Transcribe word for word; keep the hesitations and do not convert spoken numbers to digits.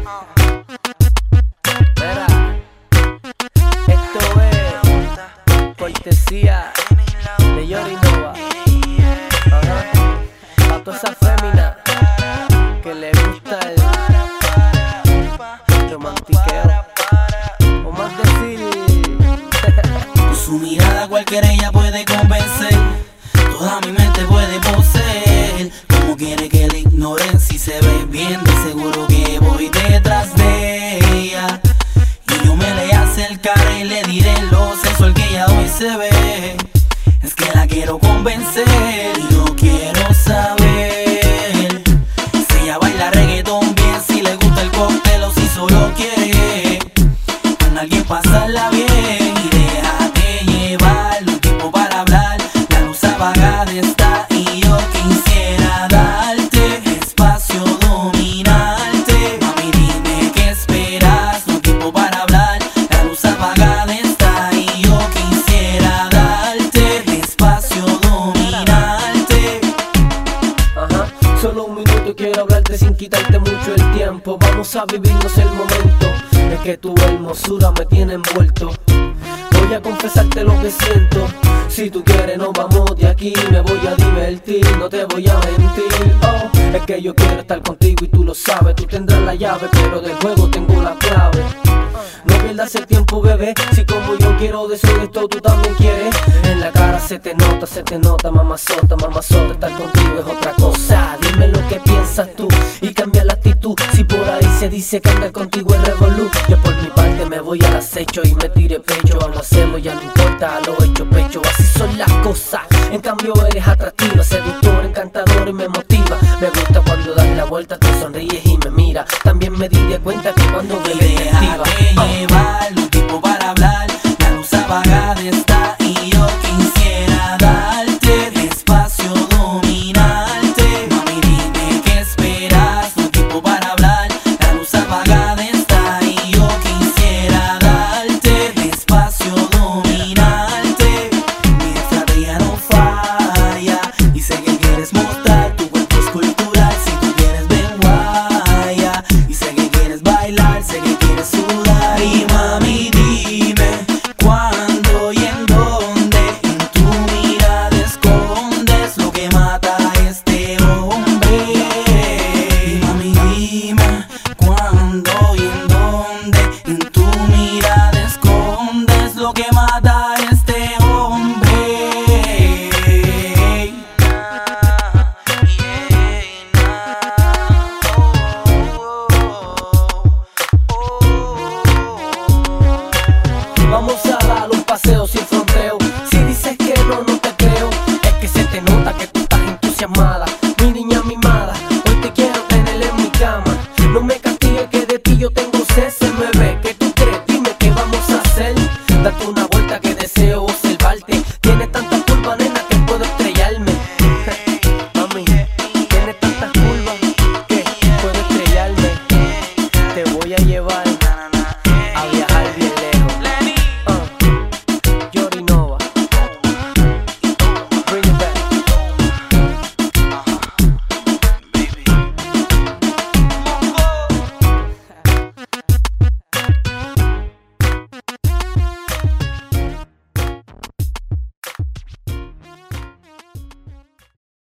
Mira, esto es cortesía de Yorinova. Ajá. Pa' toda esa fémina que le gusta el romantiqueo, o más decir con su mirada cualquiera ella puede convencer, toda mi mente puede poseer. Como quiere que la ignoren si se ve bien, de seguro que voy detrás de ella. Y yo me le acercaré y le diré lo sensual que ella hoy se ve. Es que la quiero convencer y yo quiero saber si ella baila reggaetón bien, si le gusta el cóctel o si solo quiere con alguien pasarla bien. Y déjate llevar, no hay tiempo para hablar, la luz apagada está y yo quisiera darte espacio, dominarte. Mami, dime qué esperas, no hay tiempo para hablar, la luz apagada está y yo quisiera darte espacio, dominarte. ajá. Solo un minuto quiero hablarte sin quitarte mucho el tiempo. Vamos a vivirnos el momento, es que tu hermosura me tiene envuelto. Voy a confesarte lo que siento. Si tú quieres nos vamos de aquí, me voy a divertir, no te voy a mentir. Oh, es que yo quiero estar contigo y tú lo sabes. Tú tendrás la llave, pero del juego tengo la clave. No pierdas el tiempo, bebé, si como yo quiero de eso de esto tú también quieres. En la cara se te nota, se te nota, mamazota, mamazota. Estar contigo es otra cosa, dime lo que piensas tú y cambia la actitud. Si por ahí se dice que andar contigo es revolú, yo por mi parte me voy al acecho y me tire pecho. Lo hacemos, ya no importa, lo hecho pecho. Así son las cosas, en cambio eres atractiva, seductor, encantador y me motiva. Me gusta cuando das la vuelta, te sonríes y me mira. También me di de cuenta que cuando bebes